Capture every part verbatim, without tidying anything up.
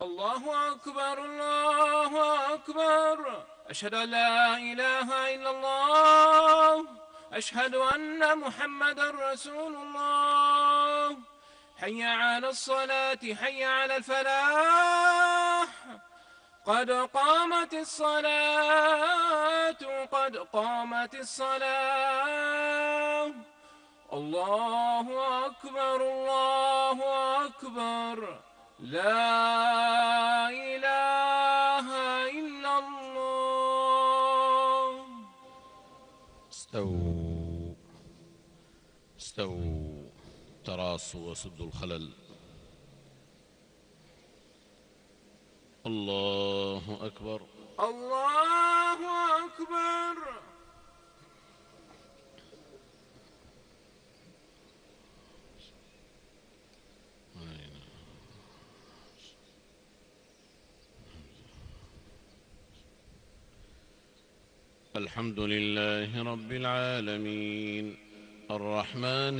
الله أكبر الله أكبر. أشهد أن لا إله إلا الله. أشهد أن محمدا رسول الله. حي على الصلاة حي على الفلاح. قد قامت الصلاة قد قامت الصلاة. الله أكبر الله أكبر. لا إله إلا الله. استووا استووا تراصوا وسدوا الخلل. الله أكبر الله أكبر. الحمد لله رب العالمين الرحمن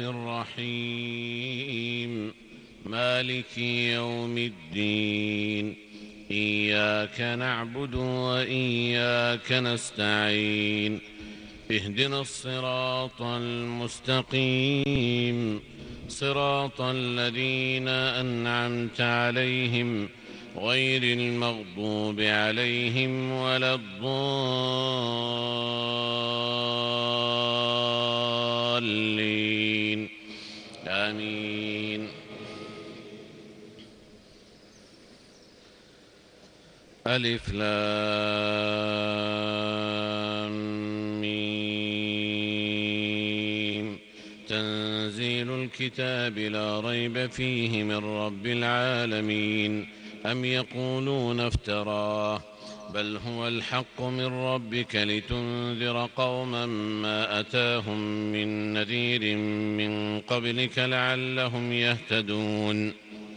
الرحيم مالك يوم الدين. إياك نعبد وإياك نستعين. اهدنا الصراط المستقيم صراط الذين أنعمت عليهم غير المغضوب عليهم ولا الضالين. آمين. ألف لام ميم. تنزيل الكتاب لا ريب فيه من رب العالمين. أم يقولون افتراه بل هو الحق من ربك لتنذر قوما ما أتاهم من نذير من قبلك لعلهم يهتدون.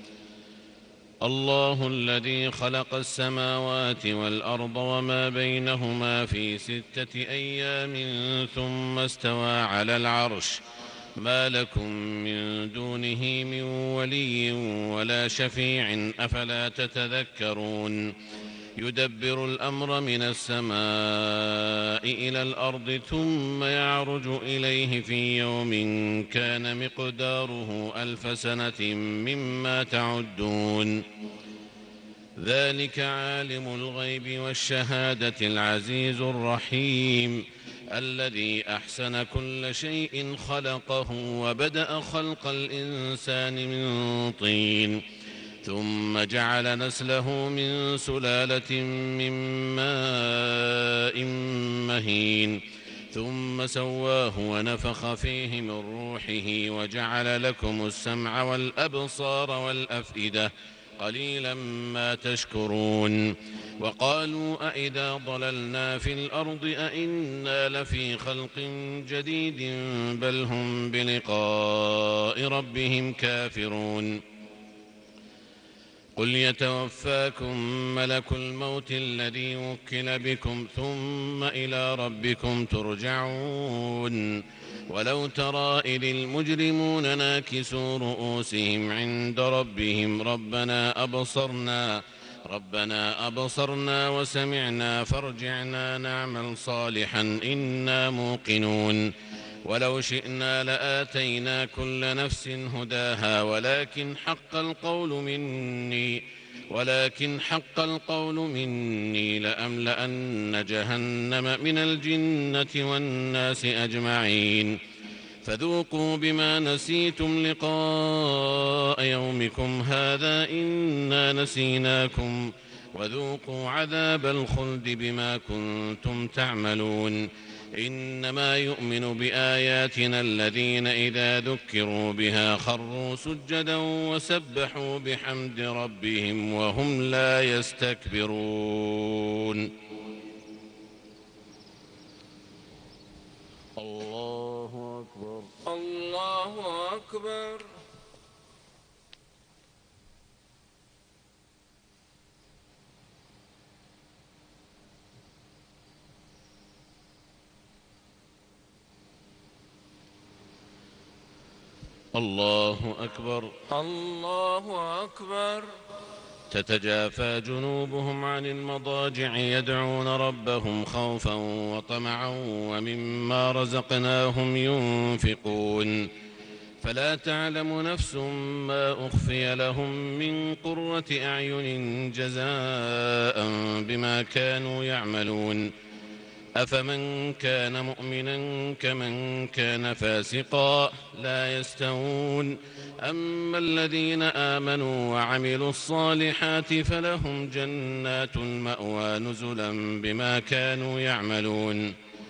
الله الذي خلق السماوات والأرض وما بينهما في ستة أيام ثم استوى على العرش. ما لكم من دونه من ولي ولا شفيع أفلا تتذكرون. يدبر الأمر من السماء إلى الأرض ثم يعرج إليه في يوم كان مقداره ألف سنة مما تعدون. ذلك عالم الغيب والشهادة العزيز الرحيم الذي أحسن كل شيء خلقه وبدأ خلق الإنسان من طين ثم جعل نسله من سلالة من ماء مهين ثم سواه ونفخ فيه من روحه وجعل لكم السمع والأبصار والأفئدة قليلا ما تشكرون. وقالوا أئذا ضللنا في الأرض أئنا لفي خلق جديد بل هم بلقاء ربهم كافرون. قل يتوفاكم ملك الموت الذي وكل بكم ثم إلى ربكم ترجعون. ولو ترى إذ المجرمون ناكسوا رؤوسهم عند ربهم ربنا أبصرنا ربنا أبصرنا وسمعنا فارجعنا نعمل صالحا إنا موقنون. ولو شئنا لآتينا كل نفس هداها ولكن حق القول مني ولكن حق القول مني لأملأن جهنم من الجنة والناس أجمعين. فذوقوا بما نسيتم لقاء يومكم هذا إنا نسيناكم وذوقوا عذاب الخلد بما كنتم تعملون. إنما يؤمن بآياتنا الذين إذا ذكروا بها خروا سجدا وسبحوا بحمد ربهم وهم لا يستكبرون. الله أكبر الله أكبر. الله أكبر الله أكبر. تتجافى جنوبهم عن المضاجع يدعون ربهم خوفا وطمعا ومما رزقناهم ينفقون فلا تعلم نفس ما أخفي لهم من قرة أعين جزاء بما كانوا يعملون أفمن كان مؤمنا كمن كان فاسقا لا يستوون أما الذين آمنوا وعملوا الصالحات فلهم جنات المأوى نزلا بما كانوا يعملون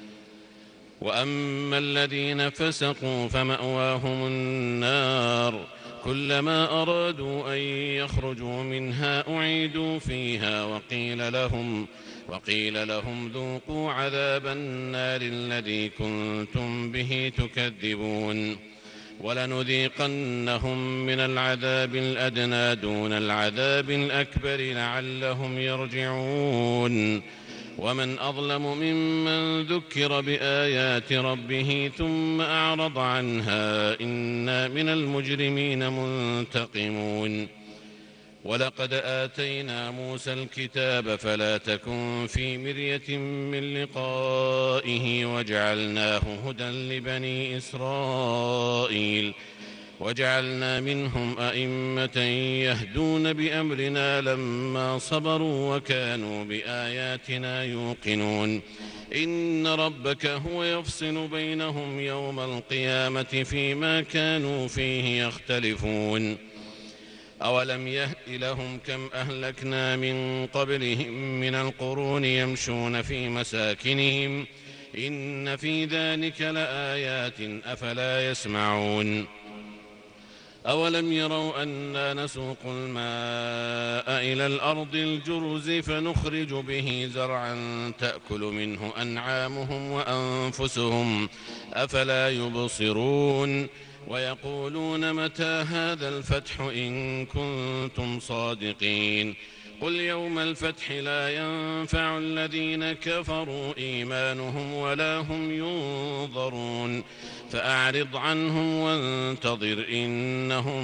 وأما الذين فسقوا فمأواهم النار كلما أرادوا أن يخرجوا منها أعيدوا فيها وقيل لهم وقيل لهم ذوقوا عذاب النار الذي كنتم به تكذبون ولنذيقنهم من العذاب الأدنى دون العذاب الأكبر لعلهم يرجعون ومن أظلم ممن ذكر بآيات ربه ثم أعرض عنها إنا من المجرمين منتقمون ولقد آتينا موسى الكتاب فلا تكن في مرية من لقائه وجعلناه هدى لبني إسرائيل وجعلنا منهم أئمة يهدون بأمرنا لما صبروا وكانوا بآياتنا يوقنون إن ربك هو يفصل بينهم يوم القيامة فيما كانوا فيه يختلفون أولم يهد لهم كم أهلكنا من قبلهم من القرون يمشون في مساكنهم إن في ذلك لآيات أفلا يسمعون أولم يروا أنا نسوق الماء إلى الأرض الجرز فنخرج به زرعا تأكل منه أنعامهم وأنفسهم أفلا يبصرون ويقولون متى هذا الفتح إن كنتم صادقين قل يوم الفتح لا ينفع الذين كفروا إيمانهم ولا هم ينظرون فأعرض عنهم وانتظر إنهم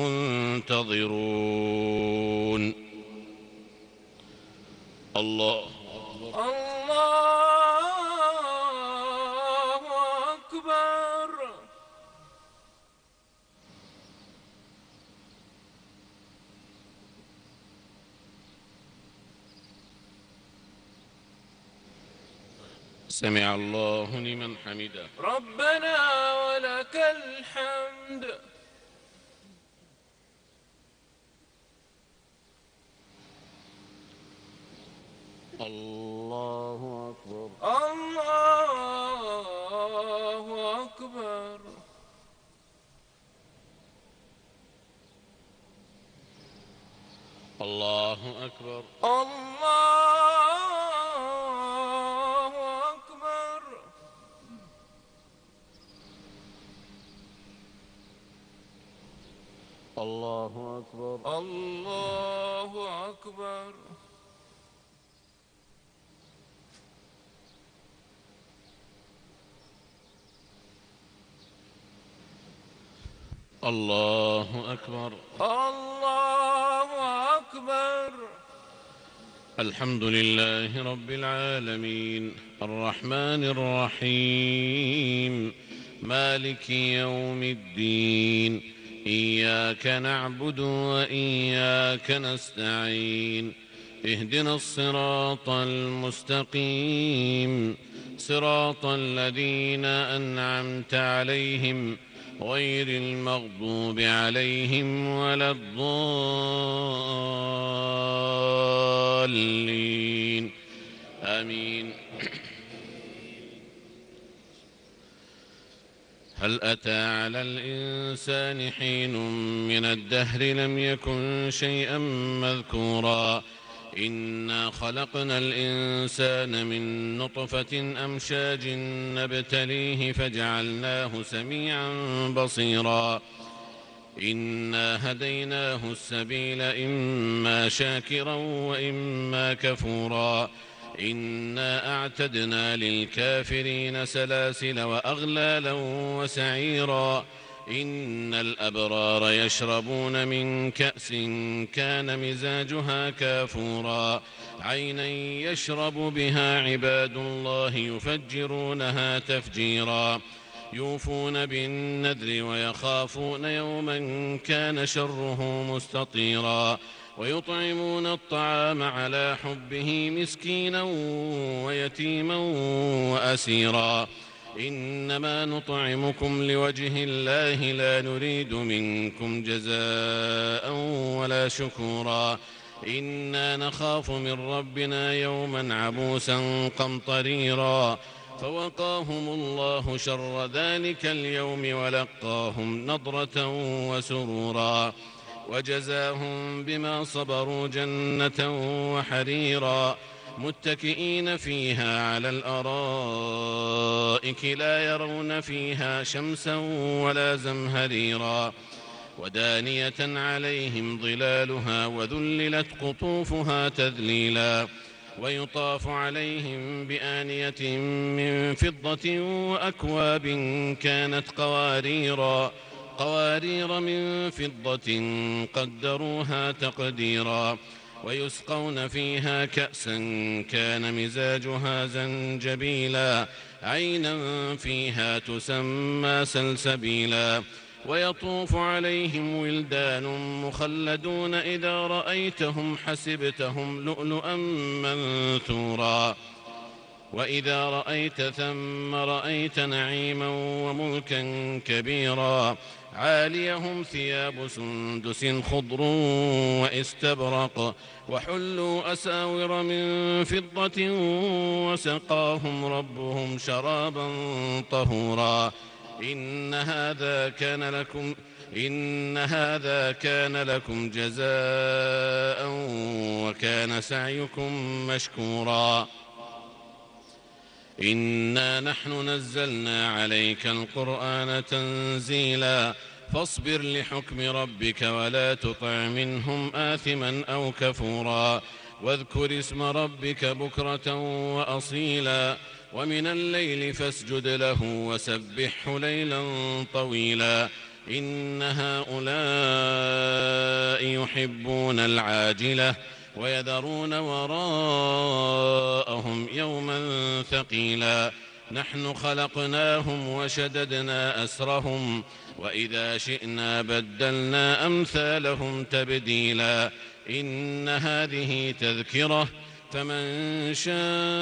منتظرون الله الله أكبر. سمع الله لمن حمده ربنا ولك الحمد. الله أكبر. الله أكبر. الله أكبر. الله أكبر. الله أكبر. الله أكبر. الله أكبر. الله أكبر. الحمد لله رب العالمين الرحمن الرحيم مالك يوم الدين إياك نعبد وإياك نستعين اهدنا الصراط المستقيم صراط الذين أنعمت عليهم غير المغضوب عليهم ولا الضالين آمين. هل أتى على الإنسان حين من الدهر لم يكن شيئا مذكورا إنا خلقنا الإنسان من نطفة أمشاج نبتليه فجعلناه سميعا بصيرا إنا هديناه السبيل إما شاكرا وإما كفورا إنا أعتدنا للكافرين سلاسل وأغلالا وسعيرا إن الأبرار يشربون من كأس كان مزاجها كافورا عينا يشرب بها عباد الله يفجرونها تفجيرا يوفون بالنذر ويخافون يوما كان شره مستطيرا ويطعمون الطعام على حبه مسكينا ويتيما وأسيرا إنما نطعمكم لوجه الله لا نريد منكم جزاء ولا شكورا إنا نخاف من ربنا يوما عبوسا قمطريرا فوقاهم الله شر ذلك اليوم ولقاهم نضرة وسرورا وجزاهم بما صبروا جنة وحريرا متكئين فيها على الأرائك لا يرون فيها شمسا ولا زمهريرا ودانية عليهم ظلالها وذللت قطوفها تذليلا ويطاف عليهم بآنية من فضة وأكواب كانت قواريرا قوارير من فضة قدروها تقديرا ويسقون فيها كأسا كان مزاجها زنجبيلا عينا فيها تسمى سلسبيلا ويطوف عليهم ولدان مخلدون إذا رأيتهم حسبتهم لؤلؤا منثورا وإذا رأيت ثم رأيت نعيما وملكا كبيرا عاليهم ثياب سندس خضر واستبرق وحلوا أساور من فضة وسقاهم ربهم شرابا طهورا إن هذا كان لكم إن هذا كان لكم جزاء وكان سعيكم مشكورا إنا نحن نزلنا عليك القرآن تنزيلا فاصبر لحكم ربك ولا تطع منهم آثما أو كفورا واذكر اسم ربك بكرة وأصيلا ومن الليل فاسجد له وسبحه ليلا طويلا إن هؤلاء يحبون العاجلة ويذرون وراءهم يوما ثقيلا نحن خلقناهم وشددنا أسرهم وإذا شئنا بدلنا أمثالهم تبديلا إن هذه تذكرة فمن شاء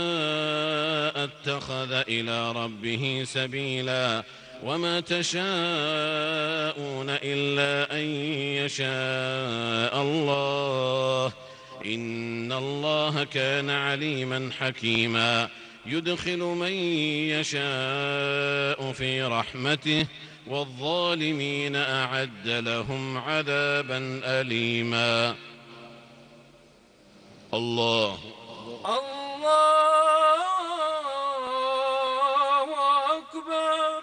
اتخذ إلى ربه سبيلا وما تشاءون إلا أن يشاء الله إن الله كان عليما حكيما يدخل من يشاء في رحمته والظالمين أعد لهم عذابا أليما الله الله أكبر.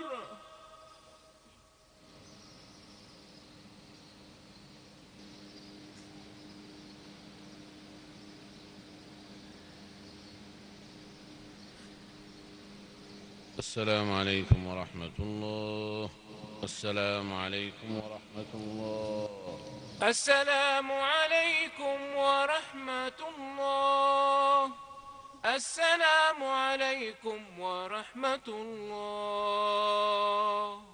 السلام عليكم ورحمة الله. السلام عليكم ورحمة الله. السلام عليكم ورحمة الله. السلام عليكم ورحمة الله.